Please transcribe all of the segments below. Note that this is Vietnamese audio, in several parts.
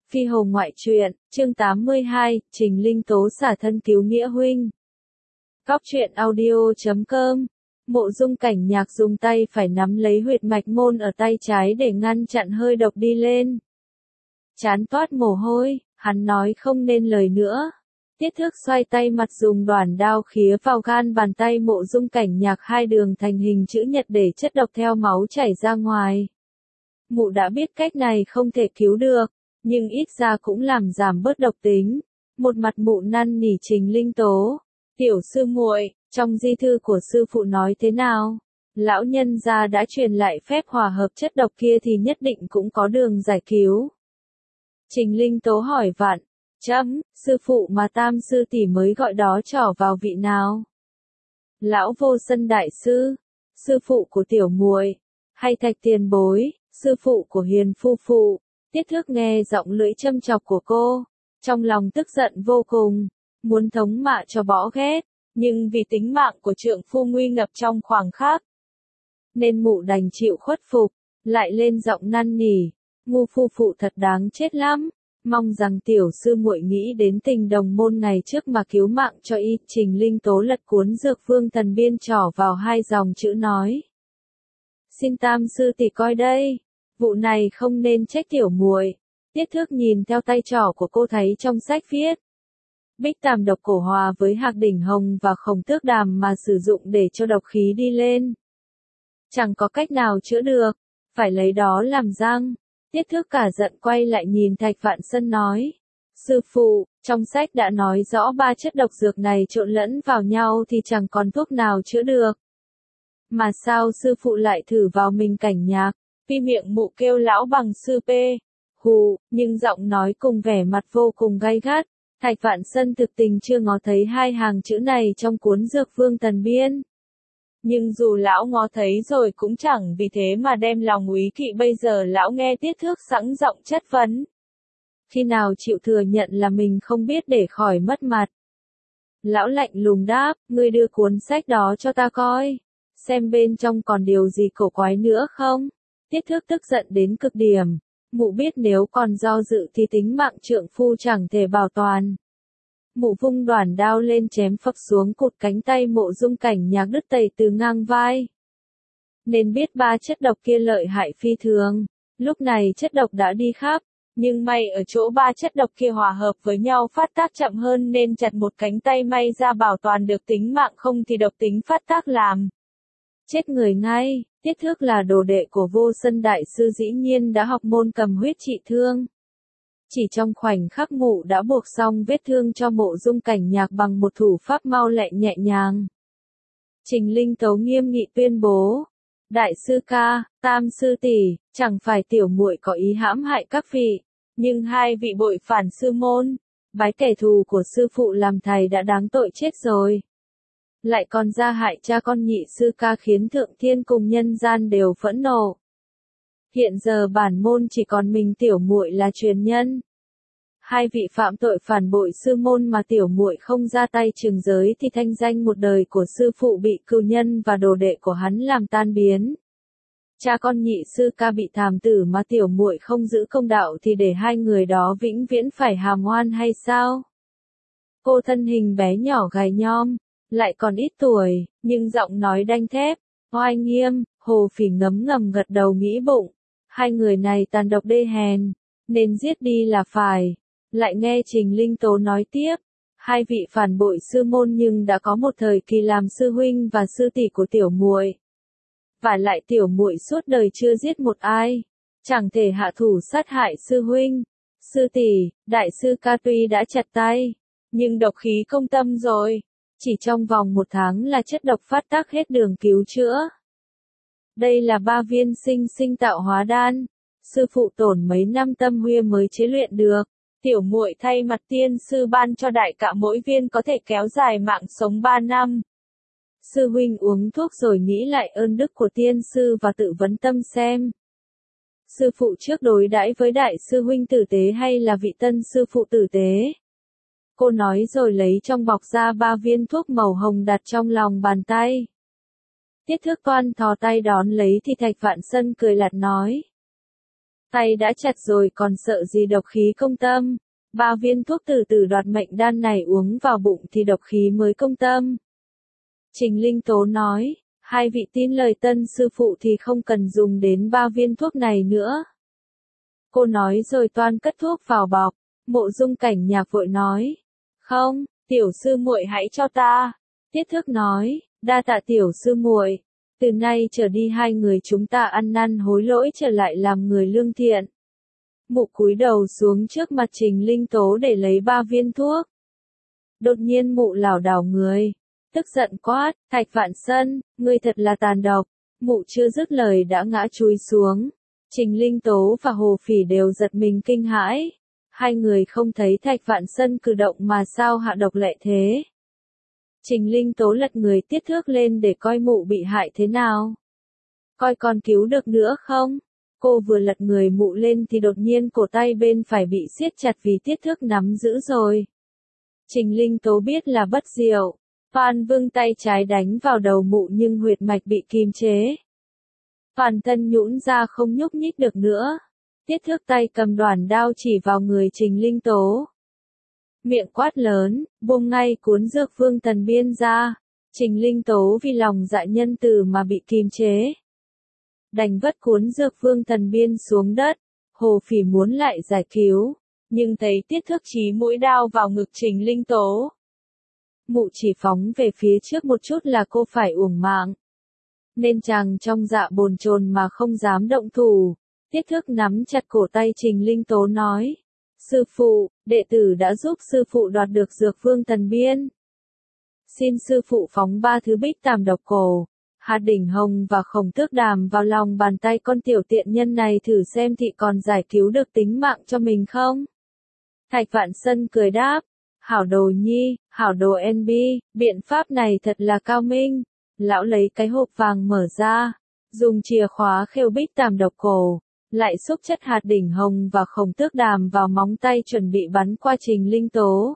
Phi Hồ Ngoại truyện, chương 82, Trình Linh Tố xả thân cứu nghĩa huynh. Góc truyện audio.com. Mộ Dung Cảnh Nhạc dùng tay phải nắm lấy huyệt mạch môn ở tay trái để ngăn chặn hơi độc đi lên. Chán toát mồ hôi, hắn nói không nên lời nữa. Tiết Thước xoay tay mặt dùng đoản đao khía vào gan bàn tay Mộ Dung Cảnh Nhạc, hai đường thành hình chữ nhật để chất độc theo máu chảy ra ngoài. Mụ đã biết cách này không thể cứu được, nhưng ít ra cũng làm giảm bớt độc tính. Một mặt mụ năn nỉ Trình Linh Tố, tiểu sư muội, trong di thư của sư phụ nói thế nào? Lão nhân gia đã truyền lại phép hòa hợp chất độc kia thì nhất định cũng có đường giải cứu. Trình Linh Tố hỏi vặn, sư phụ mà Tam sư tỷ mới gọi đó trỏ vào vị nào? Lão Vô Sân đại sư, sư phụ của tiểu muội, hay Thạch tiền bối, sư phụ của Hiền phu phụ? Tiết Thước nghe giọng lưỡi châm chọc của cô, trong lòng tức giận vô cùng, muốn thống mạ cho bỏ ghét, nhưng vì tính mạng của trượng phu nguy ngập trong khoảng khắc, nên mụ đành chịu khuất phục, lại lên giọng năn nỉ, ngu phu phụ thật đáng chết lắm, mong rằng tiểu sư muội nghĩ đến tình đồng môn ngày trước mà cứu mạng cho y. Trình Linh Tố lật cuốn Dược Vương Thần Biên trỏ vào hai dòng chữ nói, xin Tam sư tỷ coi đây. Vụ này không nên trách tiểu muội. Tiết Thước nhìn theo tay trỏ của cô thấy trong sách viết, Bích Tàm độc cổ hòa với Hạc đỉnh hồng và Khổng Tước đàm mà sử dụng để cho độc khí đi lên. Chẳng có cách nào chữa được, phải lấy đó làm răng. Tiết Thước cả giận quay lại nhìn Thạch Vạn Sân nói, sư phụ, trong sách đã nói rõ ba chất độc dược này trộn lẫn vào nhau thì chẳng còn thuốc nào chữa được. Mà sao sư phụ lại thử vào mình Cảnh Nhạc? Phi miệng mụ kêu lão bằng sư pê, hù, nhưng giọng nói cùng vẻ mặt vô cùng gay gắt. Thạch Vạn Sân thực tình chưa ngó thấy hai hàng chữ này trong cuốn Dược Vương Thần Biên. Nhưng dù lão ngó thấy rồi cũng chẳng vì thế mà đem lòng úy kỵ. Bây giờ lão nghe Tiết Thước sẵn giọng chất vấn, khi nào chịu thừa nhận là mình không biết để khỏi mất mặt. Lão lạnh lùng đáp, ngươi đưa cuốn sách đó cho ta coi, xem bên trong còn điều gì cổ quái nữa không? Tiết Thước tức giận đến cực điểm, mụ biết nếu còn do dự thì tính mạng trượng phu chẳng thể bảo toàn. Mụ vung đoản đao lên chém phập xuống cụt cánh tay Mộ Dung Cảnh Nhạc đứt tầy từ ngang vai. Nên biết ba chất độc kia lợi hại phi thường, lúc này chất độc đã đi khắp, nhưng may ở chỗ ba chất độc kia hòa hợp với nhau phát tác chậm hơn nên chặt một cánh tay may ra bảo toàn được tính mạng, không thì độc tính phát tác làm chết người ngay. Tiết Thước là đồ đệ của Vô Sân đại sư, dĩ nhiên đã học môn cầm huyết trị thương. Chỉ trong khoảnh khắc mụ đã buộc xong vết thương cho Mộ Dung Cảnh Nhạc bằng một thủ pháp mau lẹ nhẹ nhàng. Trình Linh Tố nghiêm nghị tuyên bố, đại sư ca, Tam sư tỷ, chẳng phải tiểu muội có ý hãm hại các vị, nhưng hai vị bội phản sư môn, bái kẻ thù của sư phụ làm thầy đã đáng tội chết rồi. Lại còn ra hại cha con nhị sư ca khiến thượng thiên cùng nhân gian đều phẫn nộ. Hiện giờ bản môn chỉ còn mình tiểu muội là truyền nhân. Hai vị phạm tội phản bội sư môn mà tiểu muội không ra tay trừng giới thì thanh danh một đời của sư phụ bị cừu nhân và đồ đệ của hắn làm tan biến. Cha con nhị sư ca bị thảm tử mà tiểu muội không giữ công đạo thì để hai người đó vĩnh viễn phải hàm oan hay sao? Cô thân hình bé nhỏ gầy nhom, lại còn ít tuổi, nhưng giọng nói đanh thép, oai nghiêm. Hồ Phỉ ngấm ngầm gật đầu nghĩ bụng, hai người này tàn độc đê hèn, nên giết đi là phải. Lại nghe Trình Linh Tố nói tiếp, hai vị phản bội sư môn nhưng đã có một thời kỳ làm sư huynh và sư tỷ của tiểu muội. Và lại tiểu muội suốt đời chưa giết một ai, chẳng thể hạ thủ sát hại sư huynh, sư tỷ. Đại sư ca tuy đã chặt tay, nhưng độc khí công tâm rồi. Chỉ trong vòng 1 tháng là chất độc phát tác hết đường cứu chữa. Đây là 3 viên sinh tạo hóa đan, sư phụ tổn mấy năm tâm huyết mới chế luyện được. Tiểu muội thay mặt tiên sư ban cho đại ca mỗi viên có thể kéo dài mạng sống 3 năm. Sư huynh uống thuốc rồi nghĩ lại ơn đức của tiên sư và tự vấn tâm xem. Sư phụ trước đối đãi với đại sư huynh tử tế hay là vị tân sư phụ tử tế? Cô nói rồi lấy trong bọc ra 3 viên thuốc màu hồng đặt trong lòng bàn tay. Tiết Thước toan thò tay đón lấy thì Thạch Vạn Sân cười lạt nói, Tay đã chặt rồi còn sợ gì độc khí công tâm. 3 viên thuốc từ từ đoạt mệnh đan này uống vào bụng thì độc khí mới công tâm. Trình Linh Tố nói, hai vị tin lời tân sư phụ thì không cần dùng đến 3 viên thuốc này nữa. Cô nói rồi toan cất thuốc vào bọc. Mộ Dung Cảnh Nhạc vội nói, không, tiểu sư muội hãy cho ta. Tiết Thước nói, đa tạ tiểu sư muội. Từ nay trở đi hai người chúng ta ăn năn hối lỗi trở lại làm người lương thiện. Mụ cúi đầu xuống trước mặt Trình Linh Tố để lấy 3 viên thuốc. Đột nhiên mụ lảo đảo người, tức giận quát, Thạch Vạn Sân, ngươi thật là tàn độc. Mụ chưa dứt lời đã ngã chúi xuống. Trình Linh Tố và Hồ Phỉ đều giật mình kinh hãi. Hai người không thấy Thạch Vạn Sân cử động mà sao hạ độc lệ thế. Trình Linh Tố lật người Tiết Thước lên để coi mụ bị hại thế nào. Coi còn cứu được nữa không? Cô vừa lật người mụ lên thì đột nhiên cổ tay bên phải bị siết chặt vì Tiết Thước nắm giữ rồi. Trình Linh Tố biết là bất diệu. Phan Vương tay trái đánh vào đầu mụ nhưng huyệt mạch bị kìm chế. Toàn thân nhũn ra không nhúc nhích được nữa. Tiết Thước tay cầm đoản đao chỉ vào người Trình Linh Tố. Miệng quát lớn, buông ngay cuốn dược vương thần biên ra. Trình Linh Tố vì lòng dạ nhân từ mà bị kìm chế. Đành vất cuốn dược vương thần biên xuống đất. Hồ Phỉ muốn lại giải cứu, nhưng thấy Tiết Thước chí mũi đao vào ngực Trình Linh Tố. Mụ chỉ phóng về phía trước một chút là cô phải uổng mạng. Nên chàng trong dạ bồn chồn mà không dám động thủ. Tiết Thước nắm chặt cổ tay Trình Linh Tố nói. Sư phụ, đệ tử đã giúp sư phụ đoạt được dược vương thần biên. Xin sư phụ phóng 3 thứ bích tàm độc cổ, hạt đỉnh hồng và khổng tước đàm vào lòng bàn tay con tiểu tiện nhân này thử xem thị còn giải cứu được tính mạng cho mình không. Thạch Vạn Sân cười đáp. Hảo đồ nhi, hảo đồ NB, biện pháp này thật là cao minh. Lão lấy cái hộp vàng mở ra, dùng chìa khóa khêu bích tàm độc cổ, lại xúc chất hạt đỉnh hồng và khổng tước đàm vào móng tay chuẩn bị bắn qua Trình Linh Tố.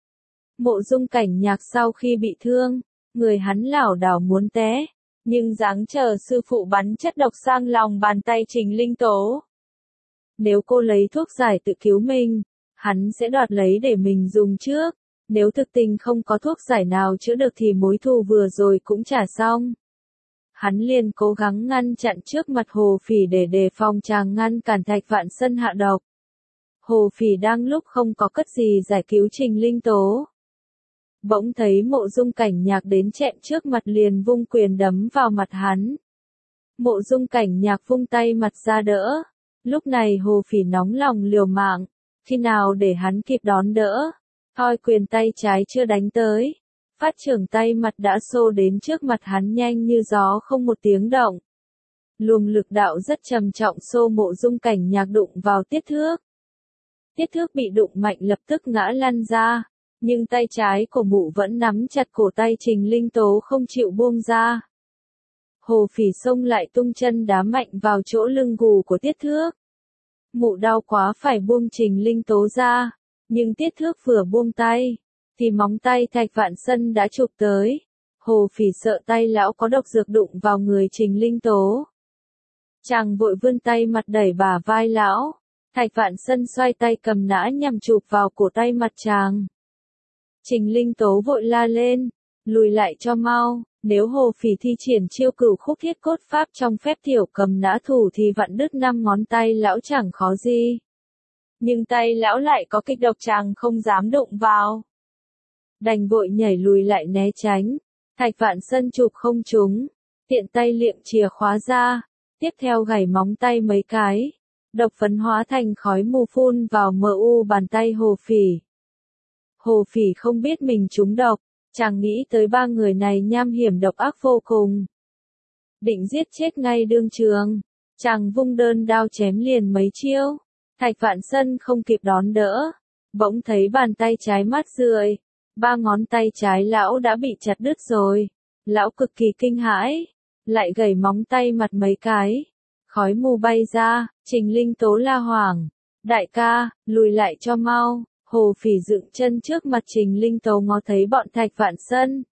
Mộ Dung Cảnh Nhạc sau khi bị thương, người hắn lảo đảo muốn té, nhưng dáng chờ sư phụ bắn chất độc sang lòng bàn tay Trình Linh Tố. Nếu cô lấy thuốc giải tự cứu mình, hắn sẽ đoạt lấy để mình dùng trước. Nếu thực tình không có thuốc giải nào chữa được thì mối thù vừa rồi cũng trả xong. Hắn liền cố gắng ngăn chặn trước mặt Hồ Phỉ để đề phòng chàng ngăn cản Thạch Vạn Sân hạ độc. Hồ Phỉ đang lúc không có cách gì giải cứu Trình Linh Tố. Bỗng thấy Mộ Dung Cảnh Nhạc đến chẹm trước mặt liền vung quyền đấm vào mặt hắn. Mộ Dung Cảnh Nhạc vung tay mặt ra đỡ. Lúc này Hồ Phỉ nóng lòng liều mạng, khi nào để hắn kịp đón đỡ. Thoi quyền tay trái chưa đánh tới. Phát trưởng tay mặt đã xô đến trước mặt hắn nhanh như gió không một tiếng động. Luồng lực đạo rất trầm trọng xô Mộ Dung Cảnh Nhạc đụng vào Tiết Thước. Tiết Thước bị đụng mạnh lập tức ngã lăn ra, nhưng tay trái của mụ vẫn nắm chặt cổ tay Trình Linh Tố không chịu buông ra. Hồ Phỉ xông lại tung chân đá mạnh vào chỗ lưng gù của Tiết Thước. Mụ đau quá phải buông Trình Linh Tố ra, nhưng Tiết Thước vừa buông tay, thì móng tay Thạch Vạn Sân đã chụp tới. Hồ Phỉ sợ tay lão có độc dược đụng vào người Trình Linh Tố. Chàng vội vươn tay mặt đẩy bả vai lão. Thạch Vạn Sân xoay tay cầm nã nhằm chụp vào cổ tay mặt chàng. Trình Linh Tố vội la lên, lùi lại cho mau. Nếu Hồ Phỉ thi triển chiêu Cửu Khúc Thiết Cốt Pháp trong phép thiểu cầm nã thủ thì vặn đứt 5 ngón tay lão chẳng khó gì. Nhưng tay lão lại có kịch độc chàng không dám đụng vào. Đành vội nhảy lùi lại né tránh. Thạch Vạn Sân chụp không trúng, tiện tay liệng chìa khóa ra, tiếp theo gảy móng tay mấy cái. Độc phấn hóa thành khói mù phun vào mu bàn tay Hồ Phỉ. Hồ Phỉ không biết mình trúng độc, chàng nghĩ tới 3 người này nham hiểm độc ác vô cùng. Định giết chết ngay đương trường, chàng vung đơn đao chém liền mấy chiêu. Thạch Vạn Sân không kịp đón đỡ, bỗng thấy bàn tay trái mát rượi, 3 ngón tay trái lão đã bị chặt đứt rồi. Lão cực kỳ kinh hãi, lại gảy móng tay mặt mấy cái. Khói mù bay ra, Trình Linh Tố la hoảng. Đại ca, lùi lại cho mau. Hồ Phỉ dựng chân trước mặt Trình Linh Tố ngó thấy bọn Thạch Vạn Sân.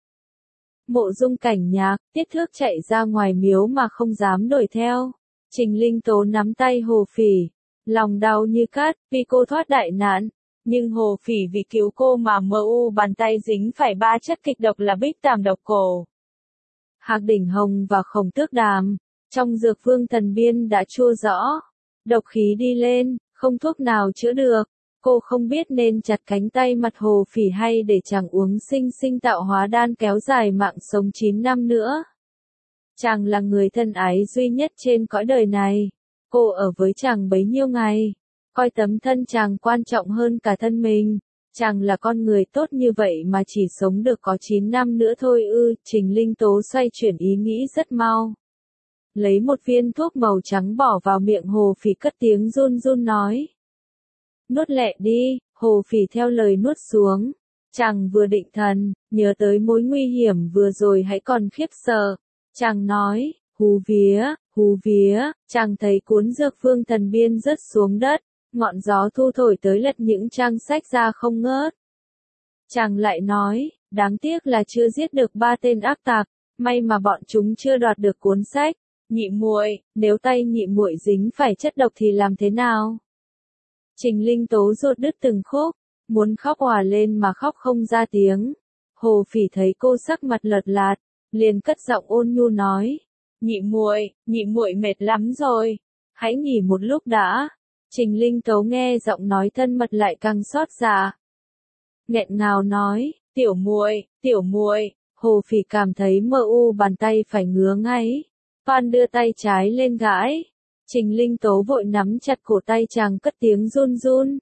Mộ Dung Cảnh Nhạc, Tiết Thước chạy ra ngoài miếu mà không dám đuổi theo. Trình Linh Tố nắm tay Hồ Phỉ, Lòng đau như cắt, vì cô thoát đại nạn. Nhưng Hồ Phỉ vì cứu cô mà bàn tay dính phải 3 chất kịch độc là bích tàm độc cổ, Hạc đỉnh hồng và khổng tước đàm. Trong dược vương thần biên đã chua rõ. Độc khí đi lên, không thuốc nào chữa được. Cô không biết nên chặt cánh tay mặt Hồ Phỉ hay để chàng uống sinh sinh tạo hóa đan kéo dài mạng sống 9 năm nữa. Chàng là người thân ái duy nhất trên cõi đời này. Cô ở với chàng bấy nhiêu ngày. Coi tấm thân chàng quan trọng hơn cả thân mình. Chàng là con người tốt như vậy mà chỉ sống được có 9 năm nữa thôi ư. Trình Linh Tố xoay chuyển ý nghĩ rất mau. Lấy một viên thuốc màu trắng bỏ vào miệng Hồ Phỉ cất tiếng run run nói. Nuốt lẹ đi, Hồ Phỉ theo lời nuốt xuống. Chàng vừa định thần, nhớ tới mối nguy hiểm vừa rồi hãy còn khiếp sợ. Chàng nói, hú vía, chàng thấy cuốn dược vương thần biên rớt xuống đất, ngọn gió thu thổi tới lật những trang sách ra không ngớt. Chàng lại nói, đáng tiếc là chưa giết được 3 tên ác tặc, may mà bọn chúng chưa đoạt được cuốn sách. Nhị muội, nếu tay nhị muội dính phải chất độc thì làm thế nào? Trình Linh Tố ruột đứt từng khúc, muốn khóc òa lên mà khóc không ra tiếng. Hồ Phỉ thấy cô sắc mặt lợt lạt, liền cất giọng ôn nhu nói, nhị muội mệt lắm rồi, hãy nghỉ một lúc đã. Trình Linh Tố nghe giọng nói thân mật lại càng xót dạ. Nghẹn ngào nói, tiểu muội, Hồ Phỉ cảm thấy bàn tay phải ngứa ngay. Phan đưa tay trái lên gãi. Trình Linh Tố vội nắm chặt cổ tay chàng cất tiếng run run.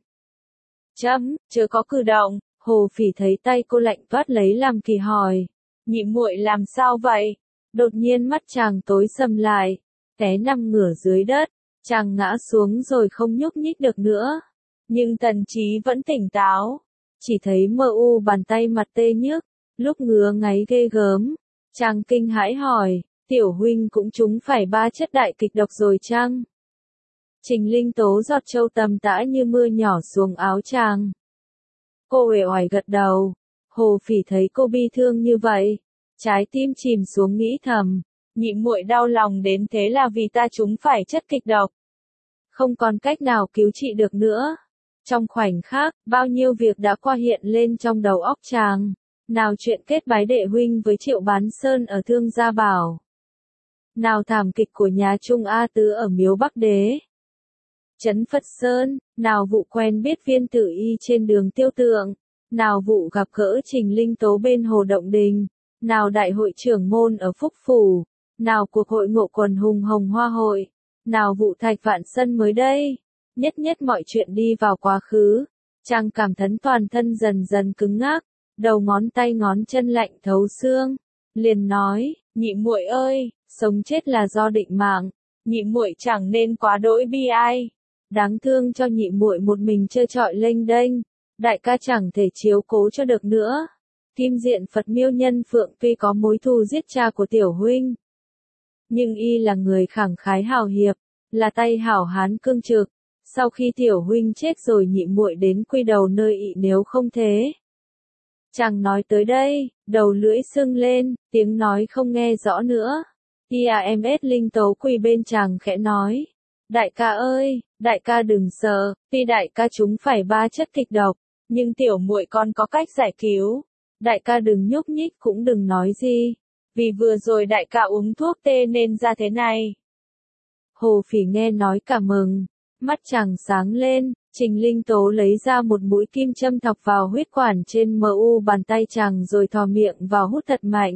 Chớ có cử động. Hồ Phỉ thấy tay cô lạnh toát lấy làm kỳ hỏi. Nhị muội làm sao vậy? Đột nhiên mắt chàng tối sầm lại. Té nằm ngửa dưới đất. Chàng ngã xuống rồi không nhúc nhích được nữa. Nhưng thần trí vẫn tỉnh táo. Chỉ thấy bàn tay mặt tê nhức. Lúc ngứa ngáy ghê gớm. Chàng kinh hãi hỏi. Tiểu huynh cũng trúng phải 3 chất đại kịch độc rồi chăng? Trình Linh Tố giọt châu tầm tã như mưa nhỏ xuống áo chàng. Cô uể oải gật đầu. Hồ Phỉ thấy cô bi thương như vậy, trái tim chìm xuống nghĩ thầm, nhị muội đau lòng đến thế là vì ta trúng phải chất kịch độc. Không còn cách nào cứu trị được nữa. Trong khoảnh khắc, bao nhiêu việc đã qua hiện lên trong đầu óc chàng. Nào chuyện kết bái đệ huynh với Triệu Bán Sơn ở Thương Gia Bảo. Nào thảm kịch của nhà Trung A Tứ ở Miếu Bắc Đế. Trấn Phật Sơn, nào vụ quen biết Viên Tử Y trên đường Tiêu Tượng, nào vụ gặp gỡ Trình Linh Tố bên Hồ Động Đình, nào đại hội trưởng môn ở Phúc Phủ, nào cuộc hội ngộ quần hùng Hồng Hoa Hội, nào vụ Thạch Vạn Sân mới đây. Nhất mọi chuyện đi vào quá khứ, chàng cảm thấy toàn thân dần dần cứng ngắc, đầu ngón tay ngón chân lạnh thấu xương, liền nói, nhị muội ơi, sống chết là do định mạng, nhị muội chẳng nên quá đỗi bi ai. Đáng thương cho nhị muội một mình trơ trọi lênh đênh, đại ca chẳng thể chiếu cố cho được nữa. Kim Diện Phật Miêu Nhân Phượng tuy có mối thù giết cha của tiểu huynh, nhưng y là người khẳng khái hào hiệp, là tay hảo hán cương trực. Sau khi tiểu huynh chết rồi nhị muội đến quy đầu nơi ị nếu không thế. Chàng nói tới đây, đầu lưỡi sưng lên, tiếng nói không nghe rõ nữa. IAMS Linh Tố quỳ bên chàng khẽ nói. Đại ca ơi, đại ca đừng sợ, tuy đại ca chúng phải 3 chất kịch độc, nhưng tiểu muội con có cách giải cứu. Đại ca đừng nhúc nhích cũng đừng nói gì, vì vừa rồi đại ca uống thuốc tê nên ra thế này. Hồ Phỉ nghe nói cả mừng, mắt chàng sáng lên, Trình Linh Tố lấy ra một mũi kim châm thọc vào huyết quản trên bàn tay chàng rồi thò miệng vào hút thật mạnh.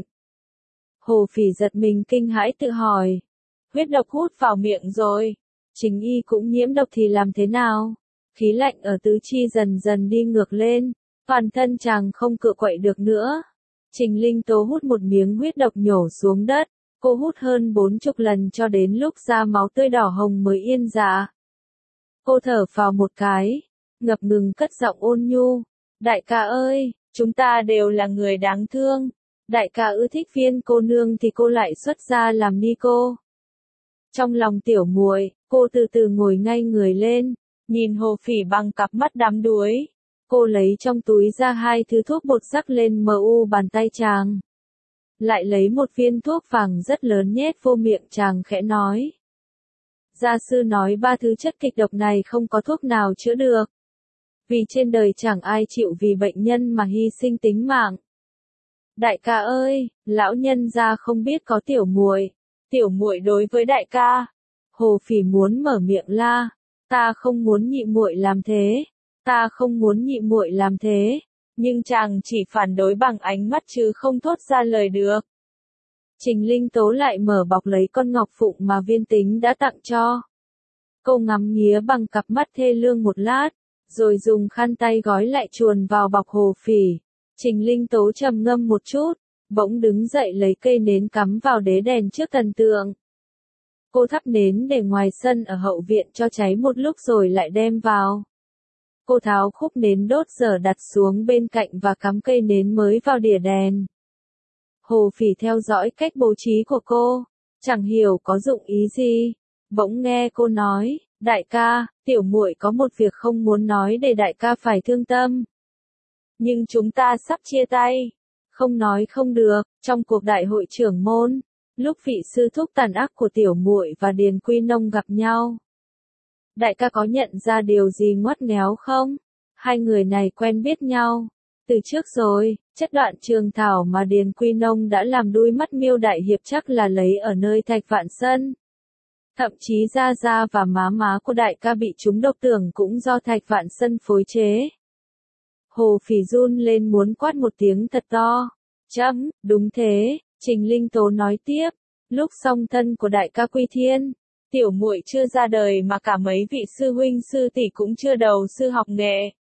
Hồ Phỉ giật mình kinh hãi tự hỏi, huyết độc hút vào miệng rồi, chính y cũng nhiễm độc thì làm thế nào? Khí lạnh ở tứ chi dần dần đi ngược lên, toàn thân chàng không cựa quậy được nữa. Trình Linh Tố hút một miếng huyết độc nhổ xuống đất, cô hút hơn 40 lần cho đến lúc ra máu tươi đỏ hồng mới yên dạ. Cô thở phào một cái, ngập ngừng cất giọng ôn nhu, đại ca ơi, chúng ta đều là người đáng thương, đại ca ưa thích Viên cô nương thì cô lại xuất gia làm ni cô. Trong lòng tiểu muội, cô từ từ ngồi ngay người lên, nhìn Hồ Phỉ bằng cặp mắt đắm đuối. Cô lấy trong túi ra 2 thứ thuốc bột rắc lên bàn tay chàng. Lại lấy một viên thuốc vàng rất lớn nhét vô miệng chàng khẽ nói. Gia sư nói ba thứ chất kịch độc này không có thuốc nào chữa được. Vì trên đời chẳng ai chịu vì bệnh nhân mà hy sinh tính mạng. Đại ca ơi, lão nhân gia không biết có tiểu muội. Tiểu muội đối với đại ca. Hồ Phỉ muốn mở miệng la, ta không muốn nhị muội làm thế, ta không muốn nhị muội làm thế, nhưng chàng chỉ phản đối bằng ánh mắt chứ không thốt ra lời được. Trình Linh Tố lại mở bọc lấy con ngọc phụng mà Viên Tính đã tặng cho. Cô ngắm nghía bằng cặp mắt thê lương một lát, rồi dùng khăn tay gói lại chuồn vào bọc Hồ Phỉ. Trình Linh Tố trầm ngâm một chút, bỗng đứng dậy lấy cây nến cắm vào đế đèn trước thần tượng. Cô thắp nến để ngoài sân ở hậu viện cho cháy một lúc rồi lại đem vào. Cô tháo khúc nến đốt dở đặt xuống bên cạnh và cắm cây nến mới vào đỉa đèn. Hồ Phỉ theo dõi cách bố trí của cô, chẳng hiểu có dụng ý gì. Bỗng nghe cô nói, đại ca, tiểu muội có một việc không muốn nói để đại ca phải thương tâm. Nhưng chúng ta sắp chia tay. Không nói không được, trong cuộc đại hội trưởng môn, lúc vị sư thúc tàn ác của tiểu muội và Điền Quy Nông gặp nhau. Đại ca có nhận ra điều gì ngoắt ngéo không? Hai người này quen biết nhau từ trước rồi, chất đoạn trường thảo mà Điền Quy Nông đã làm đuôi mắt Miêu đại hiệp chắc là lấy ở nơi Thạch Vạn Sân. Thậm chí da da và má của đại ca bị trúng độc tưởng cũng do Thạch Vạn Sân phối chế. Hồ Phỉ run lên muốn quát một tiếng thật to. Chấm, đúng thế, Trình Linh Tố nói tiếp, lúc song thân của đại ca quy thiên, tiểu muội chưa ra đời mà cả mấy vị sư huynh sư tỷ cũng chưa đầu sư học nghệ.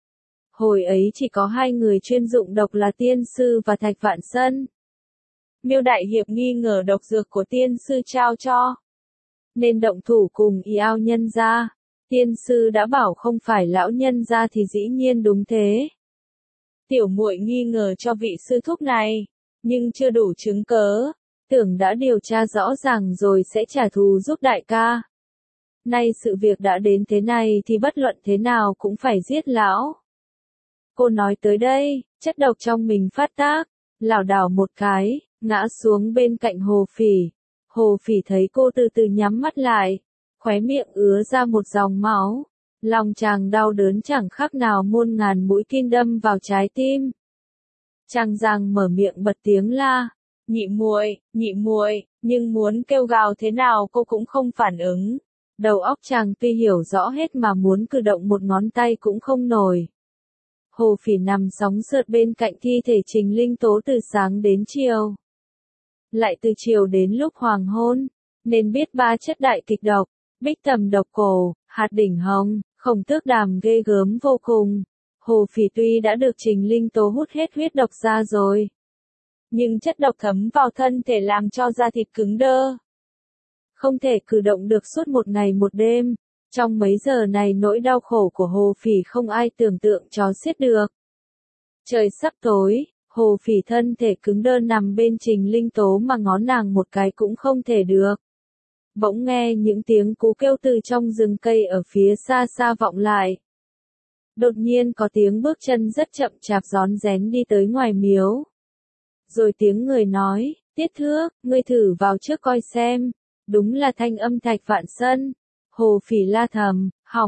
Hồi ấy chỉ có hai người chuyên dụng độc là tiên sư và Thạch Vạn Sân. Miêu đại hiệp nghi ngờ độc dược của tiên sư trao cho, nên động thủ cùng y ao nhân gia. Tiên sư đã bảo không phải lão nhân gia thì dĩ nhiên đúng thế. Tiểu muội nghi ngờ cho vị sư thúc này, nhưng chưa đủ chứng cớ, tưởng đã điều tra rõ ràng rồi sẽ trả thù giúp đại ca. Nay sự việc đã đến thế này thì bất luận thế nào cũng phải giết lão. Cô nói tới đây, chất độc trong mình phát tác, lảo đảo một cái, ngã xuống bên cạnh Hồ Phỉ. Hồ Phỉ thấy cô từ từ nhắm mắt lại, khóe miệng ứa ra một dòng máu. Lòng chàng đau đớn chẳng khác nào muôn ngàn mũi kim đâm vào trái tim. Chàng giang mở miệng bật tiếng la, nhị muội, nhưng muốn kêu gào thế nào cô cũng không phản ứng. Đầu óc chàng tuy hiểu rõ hết mà muốn cử động một ngón tay cũng không nổi. Hồ Phỉ nằm sóng sượt bên cạnh thi thể Trình Linh Tố từ sáng đến chiều. Lại từ chiều đến lúc hoàng hôn, nên biết ba chất đại kịch độc, Bích Tầm độc cổ, hạt đỉnh hồng, Khổng Tước đàm ghê gớm vô cùng. Hồ Phỉ tuy đã được Trình Linh Tố hút hết huyết độc ra rồi, nhưng chất độc thấm vào thân thể làm cho da thịt cứng đơ. Không thể cử động được suốt một ngày một đêm. Trong mấy giờ này nỗi đau khổ của Hồ Phỉ không ai tưởng tượng cho xiết được. Trời sắp tối, Hồ Phỉ thân thể cứng đơ nằm bên Trình Linh Tố mà ngó nàng một cái cũng không thể được. Bỗng nghe những tiếng cú kêu từ trong rừng cây ở phía xa xa vọng lại. Đột nhiên có tiếng bước chân rất chậm chạp rón rén đi tới ngoài miếu. Rồi tiếng người nói, Tiết Thước, ngươi thử vào trước coi xem. Đúng là thanh âm Thạch Vạn Sân. Hồ Phỉ la thầm,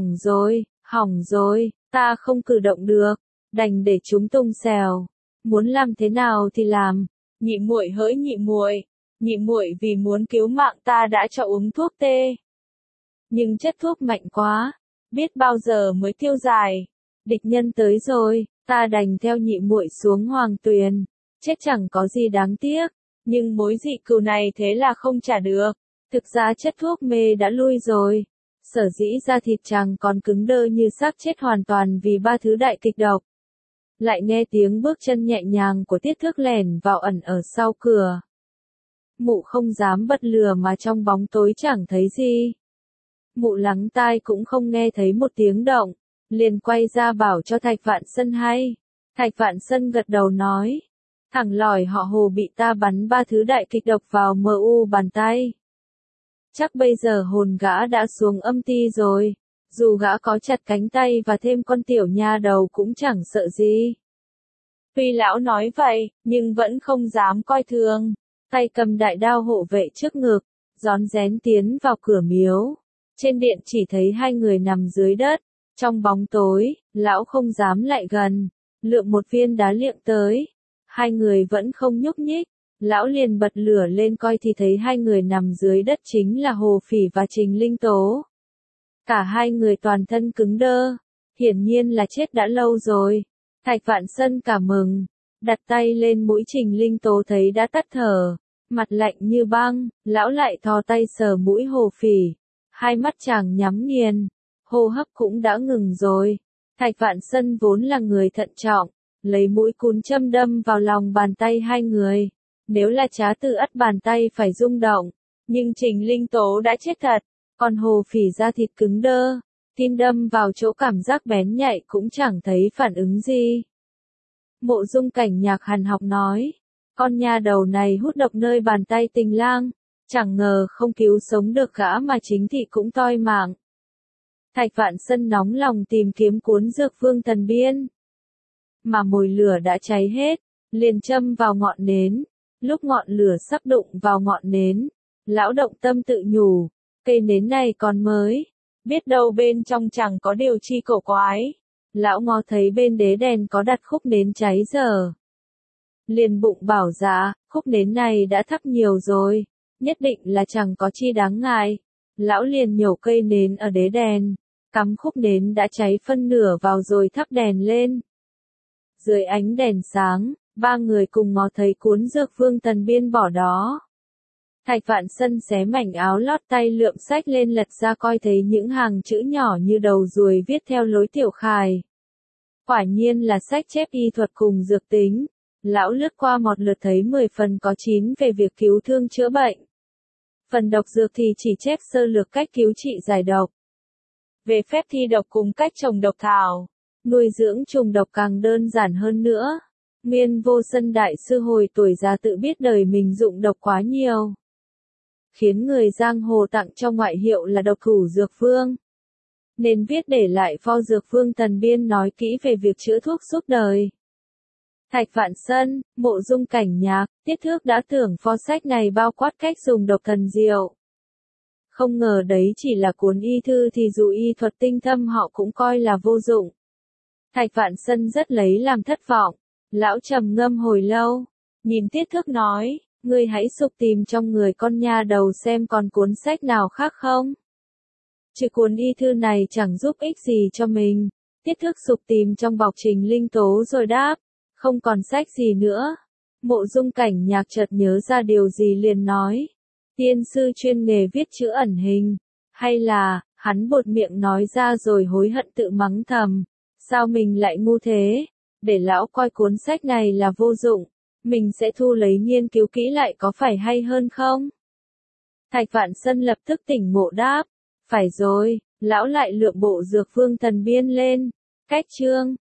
hỏng rồi, ta không cử động được, đành để chúng tung xèo. Muốn làm thế nào thì làm. Nhị muội hỡi nhị muội vì muốn cứu mạng ta đã cho uống thuốc tê. Nhưng chất thuốc mạnh quá, biết bao giờ mới tiêu giải. Địch nhân tới rồi, ta đành theo nhị muội xuống Hoàng Tuyền. Chết chẳng có gì đáng tiếc, nhưng mối dị cừu này thế là không trả được. Thực ra chất thuốc mê đã lui rồi. Sở dĩ da thịt chàng còn cứng đơ như xác chết hoàn toàn vì ba thứ đại kịch độc. Lại nghe tiếng bước chân nhẹ nhàng của Tiết Thước lẻn vào ẩn ở sau cửa. Mụ không dám bật lửa mà trong bóng tối chẳng thấy gì. Mụ lắng tai cũng không nghe thấy một tiếng động, liền quay ra bảo cho Thạch Vạn Sân hay. Thạch Vạn Sân gật đầu nói, thằng lòi họ Hồ bị ta bắn ba thứ đại kịch độc vào mu bàn tay. Chắc bây giờ hồn gã đã xuống âm ti rồi, dù gã có chặt cánh tay và thêm con tiểu nha đầu cũng chẳng sợ gì. Tuy lão nói vậy, nhưng vẫn không dám coi thường, tay cầm đại đao hộ vệ trước ngực, rón rén tiến vào cửa miếu. Trên điện chỉ thấy hai người nằm dưới đất, trong bóng tối, lão không dám lại gần, lượm một viên đá liệng tới. Hai người vẫn không nhúc nhích, lão liền bật lửa lên coi thì thấy hai người nằm dưới đất chính là Hồ Phỉ và Trình Linh Tố. Cả hai người toàn thân cứng đơ, hiển nhiên là chết đã lâu rồi. Thạch Vạn Sân cả mừng, đặt tay lên mũi Trình Linh Tố thấy đã tắt thở, mặt lạnh như băng, lão lại thò tay sờ mũi Hồ Phỉ, hai mắt chàng nhắm nghiền, hô hấp cũng đã ngừng rồi. Thạch Vạn Sân vốn là người thận trọng, lấy mũi cún châm đâm vào lòng bàn tay hai người. Nếu là Trá Tư ắt bàn tay phải rung động, nhưng Trình Linh Tố đã chết thật, còn Hồ Phỉ da thịt cứng đơ, tin đâm vào chỗ cảm giác bén nhạy cũng chẳng thấy phản ứng gì. Mộ Dung Cảnh Nhạc hằn học nói, con nha đầu này hút độc nơi bàn tay Tình Lang, chẳng ngờ không cứu sống được gã mà chính thị cũng toi mạng. Thạch Vạn Sân nóng lòng tìm kiếm cuốn dược vương thần biên, mà mồi lửa đã cháy hết, liền châm vào ngọn nến. Lúc ngọn lửa sắp đụng vào ngọn nến, lão động tâm tự nhủ, cây nến này còn mới, biết đâu bên trong chẳng có điều chi cổ quái. Lão ngó thấy bên đế đèn có đặt khúc nến cháy dở, liền bụng bảo dạ, khúc nến này đã thắp nhiều rồi, nhất định là chẳng có chi đáng ngại. Lão liền nhổ cây nến ở đế đèn, cắm khúc nến đã cháy phân nửa vào rồi thắp đèn lên. Dưới ánh đèn sáng, ba người cùng ngó thấy cuốn dược vương thần biên bỏ đó. Thạch Vạn Sân xé mảnh áo lót tay lượm sách lên lật ra coi thấy những hàng chữ nhỏ như đầu ruồi viết theo lối tiểu khài. Quả nhiên là sách chép y thuật cùng dược tính. Lão lướt qua một lượt thấy 10 phần có 9 về việc cứu thương chữa bệnh. Phần độc dược thì chỉ chép sơ lược cách cứu trị giải độc. Về phép thi độc cùng cách trồng độc thảo, nuôi dưỡng trùng độc càng đơn giản hơn nữa. Nguyên Vô Sân đại sư hồi tuổi già tự biết đời mình dụng độc quá nhiều, khiến người giang hồ tặng cho ngoại hiệu là độc thủ dược vương, nên viết để lại pho dược vương thần biên nói kỹ về việc chữa thuốc suốt đời. Thạch Vạn Sân, Mộ Dung Cảnh Nhạc, Tiết Thước đã tưởng pho sách này bao quát cách dùng độc thần diệu. Không ngờ đấy chỉ là cuốn y thư thì dù y thuật tinh thâm họ cũng coi là vô dụng. Thạch Vạn Sân rất lấy làm thất vọng. Lão trầm ngâm hồi lâu, nhìn Tiết Thước nói, ngươi hãy sục tìm trong người con nha đầu xem còn cuốn sách nào khác không. Chứ cuốn y thư này chẳng giúp ích gì cho mình. Tiết Thước sục tìm trong bọc Trình Linh Tố rồi đáp, không còn sách gì nữa. Mộ Dung Cảnh Nhạc chợt nhớ ra điều gì liền nói, tiên sư chuyên nghề viết chữ ẩn hình, hay là, hắn buột miệng nói ra rồi hối hận tự mắng thầm, sao mình lại ngu thế, để lão coi cuốn sách này là vô dụng, mình sẽ thu lấy nghiên cứu kỹ lại có phải hay hơn không? Thạch Vạn Sân lập tức tỉnh ngộ đáp, phải rồi, lão lại lựa bộ dược vương thần biên lên, cách chương.